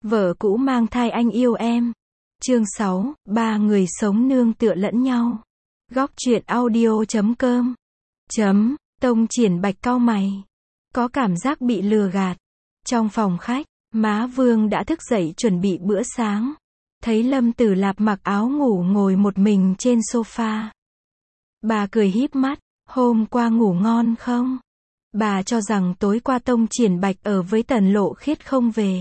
Vợ cũ mang thai anh yêu em. Chương 6, ba người sống nương tựa lẫn nhau. Góc truyện audio.com. Tông Triển Bạch cau mày. Có cảm giác bị lừa gạt. Trong phòng khách, má Vương đã thức dậy chuẩn bị bữa sáng. Thấy Lâm Tử Lạp mặc áo ngủ ngồi một mình trên sofa. Bà cười híp mắt, hôm qua ngủ ngon không? Bà cho rằng tối qua Tông Triển Bạch ở với Tần Lộ Khiết không về.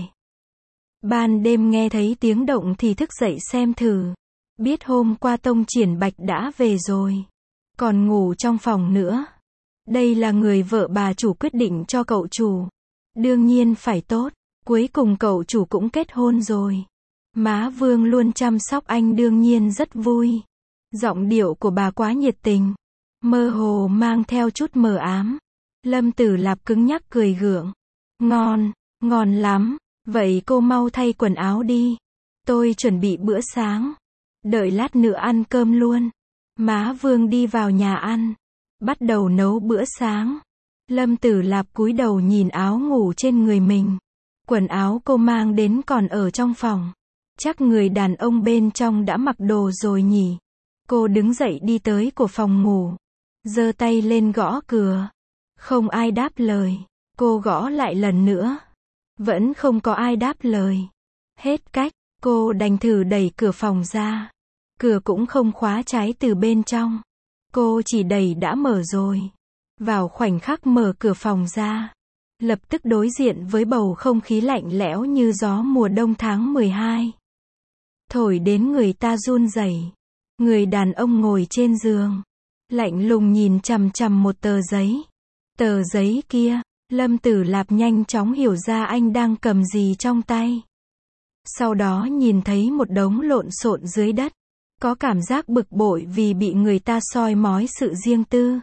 Ban đêm nghe thấy tiếng động thì thức dậy xem thử. Biết hôm qua Tông Triển Bạch đã về rồi. Còn ngủ trong phòng nữa. Đây là người vợ bà chủ quyết định cho cậu chủ. Đương nhiên phải tốt. Cuối cùng cậu chủ cũng kết hôn rồi. Má Vương luôn chăm sóc anh đương nhiên rất vui. Giọng điệu của bà quá nhiệt tình. Mơ hồ mang theo chút mờ ám. Lâm Tử Lạp cứng nhắc cười gượng. Ngon, ngon lắm. Vậy cô mau thay quần áo đi. Tôi chuẩn bị bữa sáng. Đợi lát nữa ăn cơm luôn. Má Vương đi vào nhà ăn. Bắt đầu nấu bữa sáng. Lâm Tử Lạp cúi đầu nhìn áo ngủ trên người mình. Quần áo cô mang đến còn ở trong phòng. Chắc người đàn ông bên trong đã mặc đồ rồi nhỉ. Cô đứng dậy đi tới của phòng ngủ. Giơ tay lên gõ cửa. Không ai đáp lời. Cô gõ lại lần nữa. Vẫn không có ai đáp lời. Hết cách, cô đành thử đẩy cửa phòng ra. Cửa cũng không khóa trái từ bên trong. Cô chỉ đẩy đã mở rồi. Vào khoảnh khắc mở cửa phòng ra. Lập tức đối diện với bầu không khí lạnh lẽo như gió mùa đông tháng 12. Thổi đến người ta run rẩy. Người đàn ông ngồi trên giường. Lạnh lùng nhìn chằm chằm một tờ giấy. Tờ giấy kia. Lâm Tử Lạp nhanh chóng hiểu ra anh đang cầm gì trong tay. Sau đó nhìn thấy một đống lộn xộn dưới đất. Có cảm giác bực bội vì bị người ta soi mói sự riêng tư.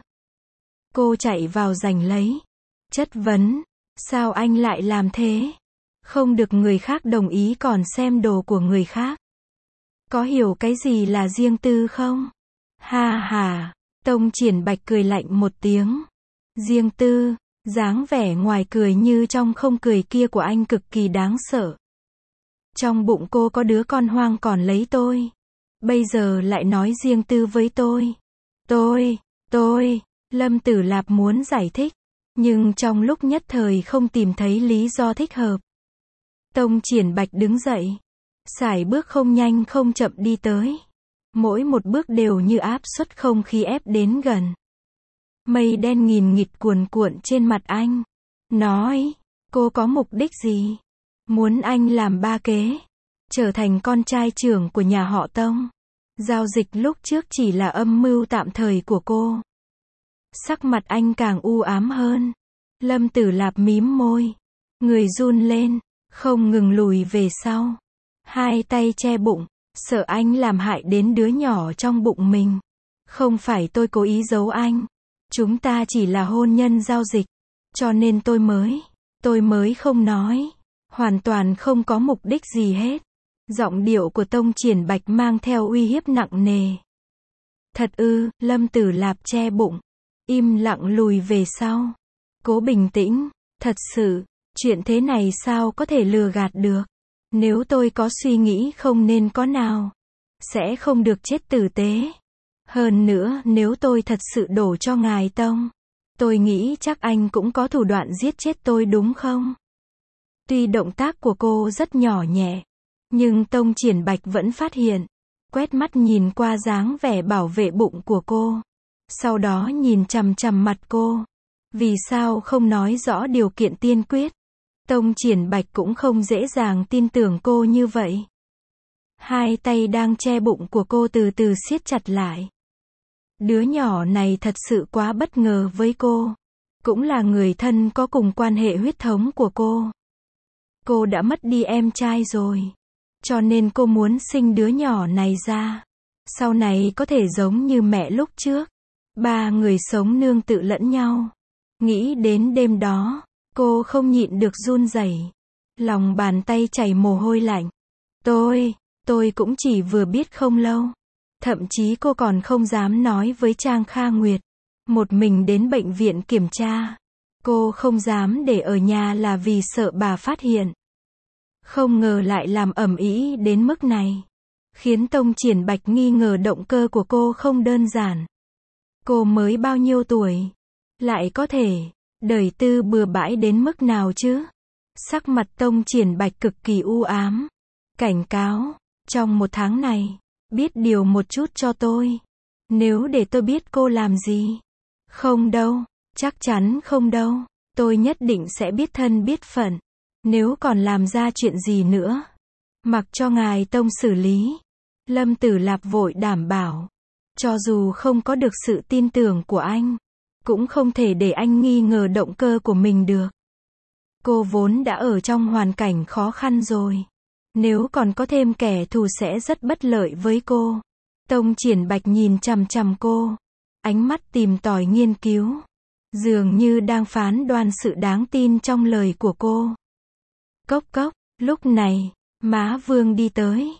Cô chạy vào giành lấy. Chất vấn. Sao anh lại làm thế? Không được người khác đồng ý còn xem đồ của người khác. Có hiểu cái gì là riêng tư không? Ha ha. Tông Triển Bạch cười lạnh một tiếng. Riêng tư. Dáng vẻ ngoài cười như trong không cười kia của anh cực kỳ đáng sợ. Trong bụng cô có đứa con hoang còn lấy tôi. Bây giờ lại nói riêng tư với tôi. Tôi. Lâm Tử Lạp muốn giải thích. Nhưng trong lúc nhất thời không tìm thấy lý do thích hợp. Tông Triển Bạch đứng dậy. Sải bước không nhanh không chậm đi tới. Mỗi một bước đều như áp suất không khí ép đến gần. Mây đen nghìn nghịt cuồn cuộn trên mặt anh. Nói, cô có mục đích gì? Muốn anh làm ba kế. Trở thành con trai trưởng của nhà họ Tông. Giao dịch lúc trước chỉ là âm mưu tạm thời của cô. Sắc mặt anh càng u ám hơn. Lâm Tử Lạp mím môi. Người run lên, không ngừng lùi về sau. Hai tay che bụng, sợ anh làm hại đến đứa nhỏ trong bụng mình. Không phải tôi cố ý giấu anh. Chúng ta chỉ là hôn nhân giao dịch. Cho nên tôi mới không nói. Hoàn toàn không có mục đích gì hết. Giọng điệu của Tông Triển Bạch mang theo uy hiếp nặng nề. Thật ư? Lâm Tử Lạp che bụng. Im lặng lùi về sau. Cố bình tĩnh. Thật sự, chuyện thế này sao có thể lừa gạt được. Nếu tôi có suy nghĩ không nên có nào. Sẽ không được chết tử tế. Hơn nữa nếu tôi thật sự đổ cho ngài Tông. Tôi nghĩ chắc anh cũng có thủ đoạn giết chết tôi đúng không? Tuy động tác của cô rất nhỏ nhẹ. Nhưng Tông Triển Bạch vẫn phát hiện. Quét mắt nhìn qua dáng vẻ bảo vệ bụng của cô. Sau đó nhìn chằm chằm mặt cô. Vì sao không nói rõ điều kiện tiên quyết? Tông Triển Bạch cũng không dễ dàng tin tưởng cô như vậy. Hai tay đang che bụng của cô từ từ siết chặt lại. Đứa nhỏ này thật sự quá bất ngờ với cô. Cũng là người thân có cùng quan hệ huyết thống của cô. Cô đã mất đi em trai rồi. Cho nên cô muốn sinh đứa nhỏ này ra. Sau này có thể giống như mẹ lúc trước. Ba người sống nương tựa lẫn nhau. Nghĩ đến đêm đó, cô không nhịn được run rẩy. Lòng bàn tay chảy mồ hôi lạnh. Tôi cũng chỉ vừa biết không lâu. Thậm chí cô còn không dám nói với Trang Kha Nguyệt. Một mình đến bệnh viện kiểm tra. Cô không dám để ở nhà là vì sợ bà phát hiện. Không ngờ lại làm ầm ĩ đến mức này. Khiến Tông Triển Bạch nghi ngờ động cơ của cô không đơn giản. Cô mới bao nhiêu tuổi? Lại có thể đời tư bừa bãi đến mức nào chứ? Sắc mặt Tông Triển Bạch cực kỳ u ám. Cảnh cáo, trong 1 tháng này, biết điều một chút cho tôi. Nếu để tôi biết cô làm gì? Không đâu, chắc chắn không đâu. Tôi nhất định sẽ biết thân biết phận. Nếu còn làm ra chuyện gì nữa, mặc cho ngài Tông xử lý. Lâm Tử Lạp vội đảm bảo. Cho dù không có được sự tin tưởng của anh, cũng không thể để anh nghi ngờ động cơ của mình được. Cô vốn đã ở trong hoàn cảnh khó khăn rồi. Nếu còn có thêm kẻ thù sẽ rất bất lợi với cô. Tông Triển Bạch nhìn chằm chằm cô. Ánh mắt tìm tòi nghiên cứu. Dường như đang phán đoán sự đáng tin trong lời của cô. Cốc cốc, lúc này, má Vương đi tới.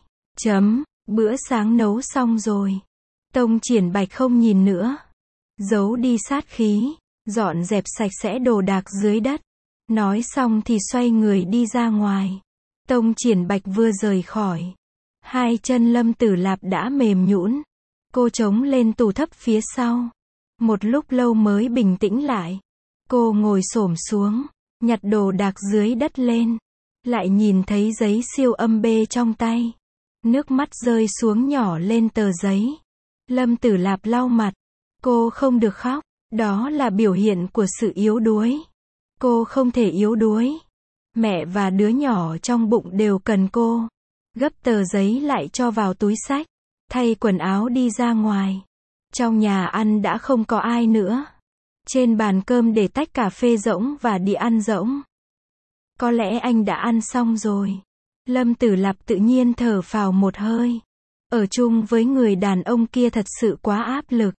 Bữa sáng nấu xong rồi. Tông Triển Bạch không nhìn nữa. Giấu đi sát khí. Dọn dẹp sạch sẽ đồ đạc dưới đất. Nói xong thì xoay người đi ra ngoài. Tông Triển Bạch vừa rời khỏi. Hai chân Lâm Tử Lạp đã mềm nhũn. Cô chống lên tủ thấp phía sau. Một lúc lâu mới bình tĩnh lại. Cô ngồi xổm xuống, nhặt đồ đạc dưới đất lên. Lại nhìn thấy giấy siêu âm bê trong tay. Nước mắt rơi xuống nhỏ lên tờ giấy. Lâm Tử Lạp lau mặt. Cô không được khóc. Đó là biểu hiện của sự yếu đuối. Cô không thể yếu đuối. Mẹ và đứa nhỏ trong bụng đều cần cô. Gấp tờ giấy lại cho vào túi xách. Thay quần áo đi ra ngoài. Trong nhà ăn đã không có ai nữa. Trên bàn cơm để tách cà phê rỗng và đĩa ăn rỗng. Có lẽ anh đã ăn xong rồi. Lâm Tử Lạp tự nhiên thở phào một hơi. Ở chung với người đàn ông kia thật sự quá áp lực.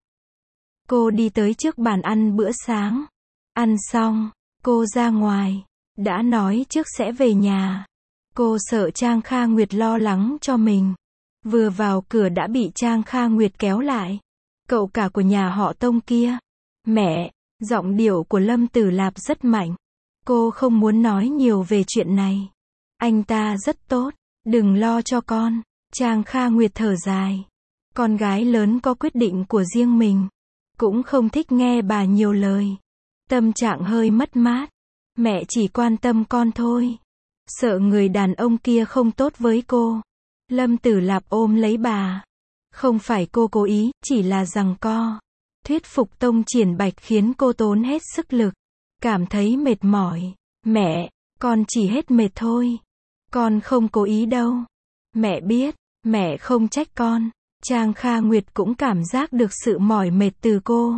Cô đi tới trước bàn ăn bữa sáng. Ăn xong, cô ra ngoài. Đã nói trước sẽ về nhà. Cô sợ Trang Kha Nguyệt lo lắng cho mình. Vừa vào cửa đã bị Trang Kha Nguyệt kéo lại. Cậu cả của nhà họ Tông kia. Mẹ, giọng điệu của Lâm Tử Lạp rất mạnh. Cô không muốn nói nhiều về chuyện này. Anh ta rất tốt, đừng lo cho con. Trang Kha Nguyệt thở dài. Con gái lớn có quyết định của riêng mình. Cũng không thích nghe bà nhiều lời. Tâm trạng hơi mất mát. Mẹ chỉ quan tâm con thôi. Sợ người đàn ông kia không tốt với cô. Lâm Tử Lạp ôm lấy bà. Không phải cô cố ý, chỉ là giằng co. Thuyết phục Tông Triển Bạch khiến cô tốn hết sức lực. Cảm thấy mệt mỏi. Mẹ, con chỉ hết mệt thôi. Con không cố ý đâu. Mẹ biết, mẹ không trách con. Trang Kha Nguyệt cũng cảm giác được sự mỏi mệt từ cô.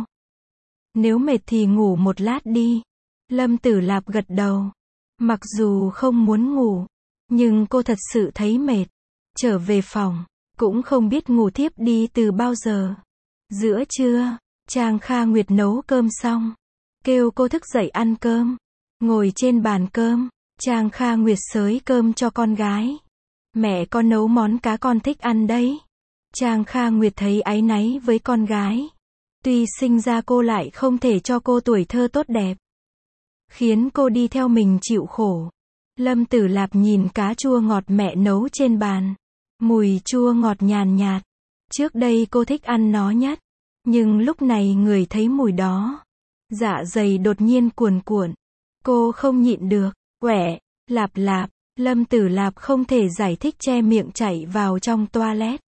Nếu mệt thì ngủ một lát đi. Lâm Tử Lạp gật đầu. Mặc dù không muốn ngủ, nhưng cô thật sự thấy mệt. Trở về phòng, cũng không biết ngủ thiếp đi từ bao giờ. Giữa trưa, Trang Kha Nguyệt nấu cơm xong. Kêu cô thức dậy ăn cơm. Ngồi trên bàn cơm, Trang Kha Nguyệt xới cơm cho con gái. Mẹ con nấu món cá con thích ăn đấy. Trang Kha Nguyệt thấy áy náy với con gái. Tuy sinh ra cô lại không thể cho cô tuổi thơ tốt đẹp. Khiến cô đi theo mình chịu khổ. Lâm Tử Lạp nhìn cá chua ngọt mẹ nấu trên bàn. Mùi chua ngọt nhàn nhạt. Trước đây cô thích ăn nó nhất. Nhưng lúc này người thấy mùi đó. Dạ dày đột nhiên cuồn cuộn. Cô không nhịn được. Quẻ, Lạp Lạp. Lâm Tử Lạp không thể giải thích che miệng chạy vào trong toilet.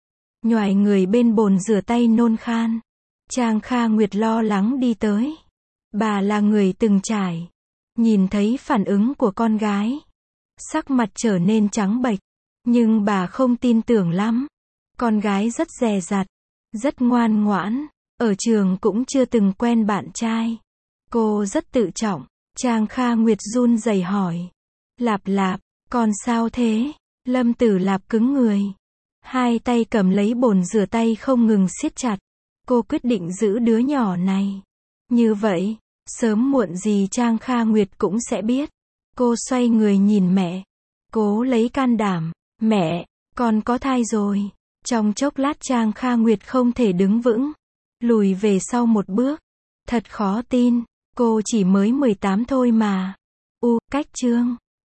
Nhoài người bên bồn rửa tay nôn khan. Trang Kha Nguyệt lo lắng đi tới. Bà là người từng trải. Nhìn thấy phản ứng của con gái. Sắc mặt trở nên trắng bệch. Nhưng bà không tin tưởng lắm. Con gái rất dè dặt. Rất ngoan ngoãn. Ở trường cũng chưa từng quen bạn trai. Cô rất tự trọng. Trang Kha Nguyệt run rẩy hỏi. Lạp Lạp, con sao thế? Lâm Tử Lạp cứng người. Hai tay cầm lấy bồn rửa tay không ngừng siết chặt. Cô quyết định giữ đứa nhỏ này. Như vậy, sớm muộn gì Trang Kha Nguyệt cũng sẽ biết. Cô xoay người nhìn mẹ. Cố lấy can đảm. Mẹ, con có thai rồi. Trong chốc lát Trang Kha Nguyệt không thể đứng vững. Lùi về sau một bước. Thật khó tin. Cô chỉ mới 18 thôi mà. Cách chương